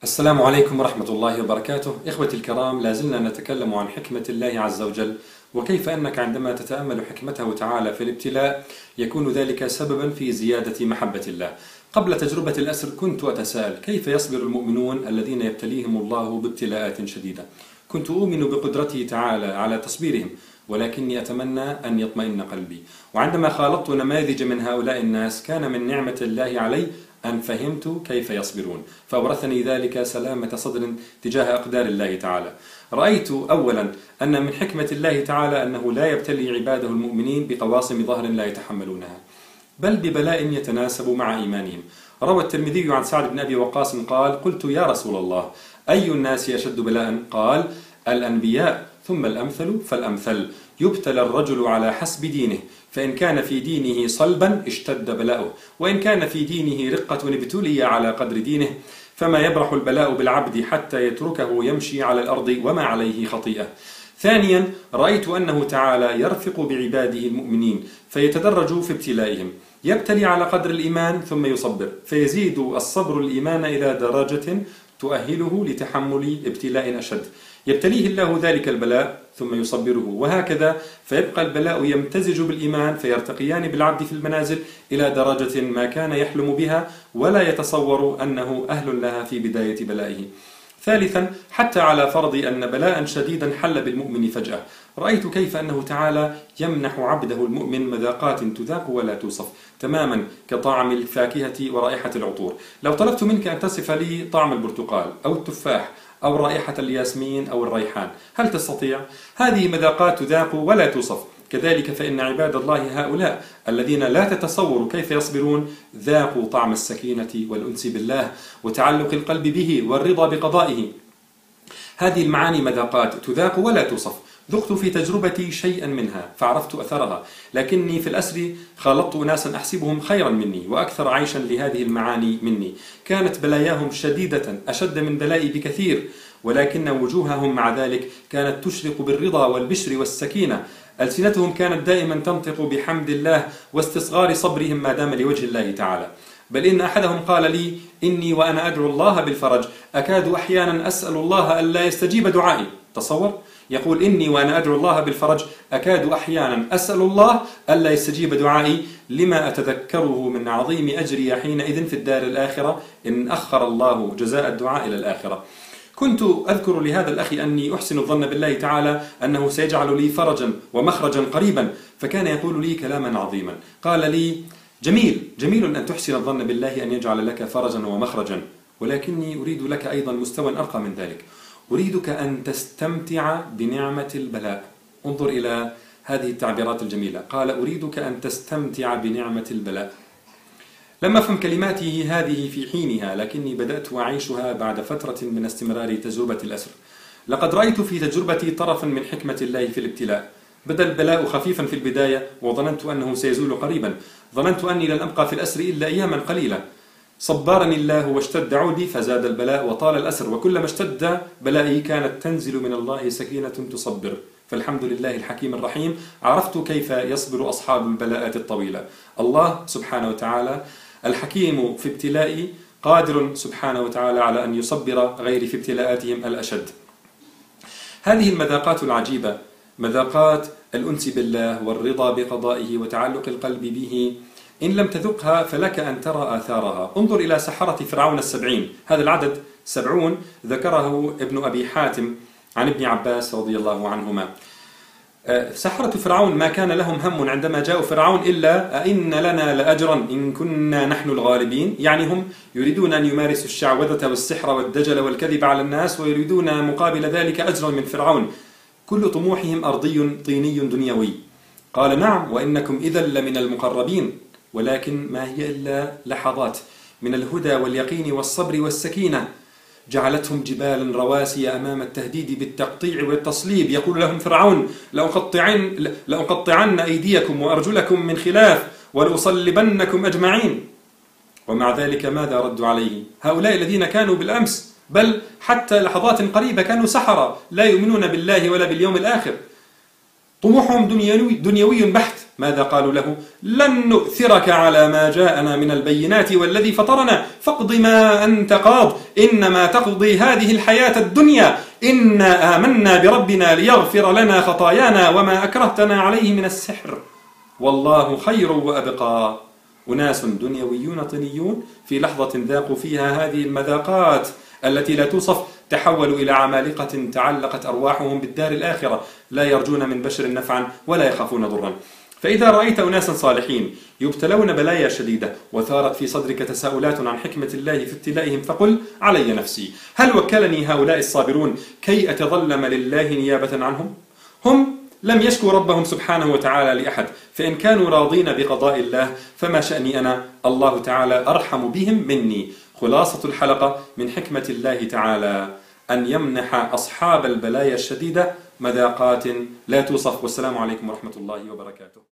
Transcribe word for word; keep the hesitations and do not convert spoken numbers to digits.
السلام عليكم ورحمة الله وبركاته. إخوتي الكرام، لازلنا نتكلم عن حكمة الله عز وجل، وكيف أنك عندما تتأمل حكمته تعالى في الابتلاء يكون ذلك سببا في زيادة محبة الله. قبل تجربة الأسر كنت أتساءل كيف يصبر المؤمنون الذين يبتليهم الله بابتلاءات شديدة. كنت أؤمن بقدرته تعالى على تصبيرهم، ولكني أتمنى أن يطمئن قلبي. وعندما خالطت نماذج من هؤلاء الناس كان من نعمة الله علي أن فهمت كيف يصبرون، فأورثني ذلك سلامة صدر تجاه أقدار الله تعالى. رأيت أولا أن من حكمة الله تعالى أنه لا يبتلي عباده المؤمنين بقواصم ظهر لا يتحملونها، بل ببلاء يتناسب مع إيمانهم. روى الترمذي عن سعد بن أبي وقاص قال: قلت يا رسول الله، أي الناس أشد بلاء؟ قال: الأنبياء، ثم الأمثل فالأمثل. يبتلى الرجل على حسب دينه، فإن كان في دينه صلبا اشتد بلاؤه، وإن كان في دينه رقة ابتلي على قدر دينه. فما يبرح البلاء بالعبد حتى يتركه يمشي على الأرض وما عليه خطيئة. ثانيا، رأيت أنه تعالى يرفق بعباده المؤمنين فيتدرج في ابتلائهم، يبتلي على قدر الإيمان ثم يصبر، فيزيد الصبر الإيمان إلى درجة تؤهله لتحمل ابتلاء أشد. يبتليه الله ذلك البلاء ثم يصبره، وهكذا، فيبقى البلاء يمتزج بالإيمان فيرتقيان بالعبد في المنازل إلى درجة ما كان يحلم بها ولا يتصور أنه أهل لها في بداية بلائه. ثالثا، حتى على فرض أن بلاء شديدا حل بالمؤمن فجأة، رأيت كيف أنه تعالى يمنح عبده المؤمن مذاقات تذاق ولا توصف، تماما كطعم الفاكهة ورائحة العطور. لو طلبت منك أن تصف لي طعم البرتقال أو التفاح أو رائحة الياسمين أو الريحان، هل تستطيع؟ هذه مذاقات تذاق ولا توصف. كذلك فإن عباد الله هؤلاء الذين لا تتصور كيف يصبرون ذاقوا طعم السكينة والأنس بالله وتعلق القلب به والرضا بقضائه. هذه المعاني مذاقات تذاق ولا توصف. ذقت في تجربتي شيئا منها فعرفت أثرها، لكني في الأسر خالطت أناسا أحسبهم خيرا مني وأكثر عيشا لهذه المعاني مني. كانت بلاياهم شديدة أشد من بلائي بكثير، ولكن وجوههم مع ذلك كانت تشرق بالرضا والبشر والسكينة. ألسنتهم كانت دائما تنطق بحمد الله واستصغار صبرهم ما دام لوجه الله تعالى. بل إن أحدهم قال لي: إني وأنا أدعو الله بالفرج أكاد أحيانا أسأل الله ألا يستجيب دعائي. تصور، يقول: إني وأنا أدعو الله بالفرج أكاد أحيانا أسأل الله ألا يستجيب دعائي، لما أتذكره من عظيم أجري حينئذ في الدار الآخرة إن أخر الله جزاء الدعاء إلى الآخرة. كنت أذكر لهذا الأخ أني أحسن الظن بالله تعالى أنه سيجعل لي فرجا ومخرجا قريبا، فكان يقول لي كلاما عظيما. قال لي: جميل جميل أن تحسن الظن بالله أن يجعل لك فرجا ومخرجا، ولكني أريد لك أيضا مستوى أرقى من ذلك. أريدك أن تستمتع بنعمة البلاء. انظر إلى هذه التعبيرات الجميلة. قال: أريدك أن تستمتع بنعمة البلاء. لم أفهم كلماته هذه في حينها، لكني بدأت أعيشها بعد فترة من استمرار تجربة الأسر. لقد رأيت في تجربتي طرفا من حكمة الله في الابتلاء. بدأ البلاء خفيفا في البداية وظننت أنه سيزول قريبا. ظننت أني لن أبقى في الأسر إلا أياما قليلة. صبرني الله واشتد عودي فزاد البلاء وطال الأسر، وكلما اشتد بلائي كانت تنزل من الله سكينة تصبر. فالحمد لله الحكيم الرحيم، عرفت كيف يصبر أصحاب البلاءات الطويلة. الله سبحانه وتعالى الحكيم في ابتلائي قادر سبحانه وتعالى على أن يصبر غيري في ابتلاءاتهم الأشد. هذه المذاقات العجيبة، مذاقات الأنس بالله والرضا بقضائه وتعلق القلب به، إن لم تذقها فلك أن ترى آثارها. انظر إلى سحرة فرعون السبعين. هذا العدد سبعون ذكره ابن أبي حاتم عن ابن عباس رضي الله عنهما. سحرة فرعون ما كان لهم هم عندما جاءوا فرعون إلا: أئن لنا لأجرا إن كنا نحن الغالبين. يعني هم يريدون أن يمارسوا الشعوذة والسحر والدجل والكذب على الناس، ويريدون مقابل ذلك أجرا من فرعون. كل طموحهم أرضي طيني دنيوي. قال: نعم، وإنكم إذا لمن المقربين. ولكن ما هي إلا لحظات من الهدى واليقين والصبر والسكينة جعلتهم جبالا رواسي أمام التهديد بالتقطيع والتصليب. يقول لهم فرعون: لأقطعن, لأقطعن أيديكم وأرجلكم من خلاف ولأصلبنكم أجمعين. ومع ذلك ماذا ردوا عليه هؤلاء الذين كانوا بالأمس، بل حتى لحظات قريبة كانوا سحرة لا يؤمنون بالله ولا باليوم الآخر؟ طموحهم دنيوي, دنيوي بحت. ماذا قالوا له؟ لن نؤثرك على ما جاءنا من البينات والذي فطرنا فاقض ما أنت قاض إنما تقضي هذه الحياة الدنيا إنا آمنا بربنا ليغفر لنا خطايانا وما أكرهتنا عليه من السحر والله خير وأبقى. أناس دنيويون طينيون في لحظة ذاقوا فيها هذه المذاقات التي لا توصف تحولوا إلى عمالقة تعلقت أرواحهم بالدار الآخرة لا يرجون من بشر نفعا ولا يخافون ضرا. فإذا رأيت أناسا صالحين يبتلون بلايا شديدة وثارت في صدرك تساؤلات عن حكمة الله في ابتلائهم فقل علي نفسي، هل وكلني هؤلاء الصابرون كي أتظلم لله نيابة عنهم؟ هم لم يشكوا ربهم سبحانه وتعالى لأحد، فإن كانوا راضين بقضاء الله فما شأني أنا؟ الله تعالى أرحم بهم مني. خلاصة الحلقة من حكمة الله تعالى أن يمنح أصحاب البلايا الشديدة مذاقات لا توصف. والسلام عليكم ورحمة الله وبركاته.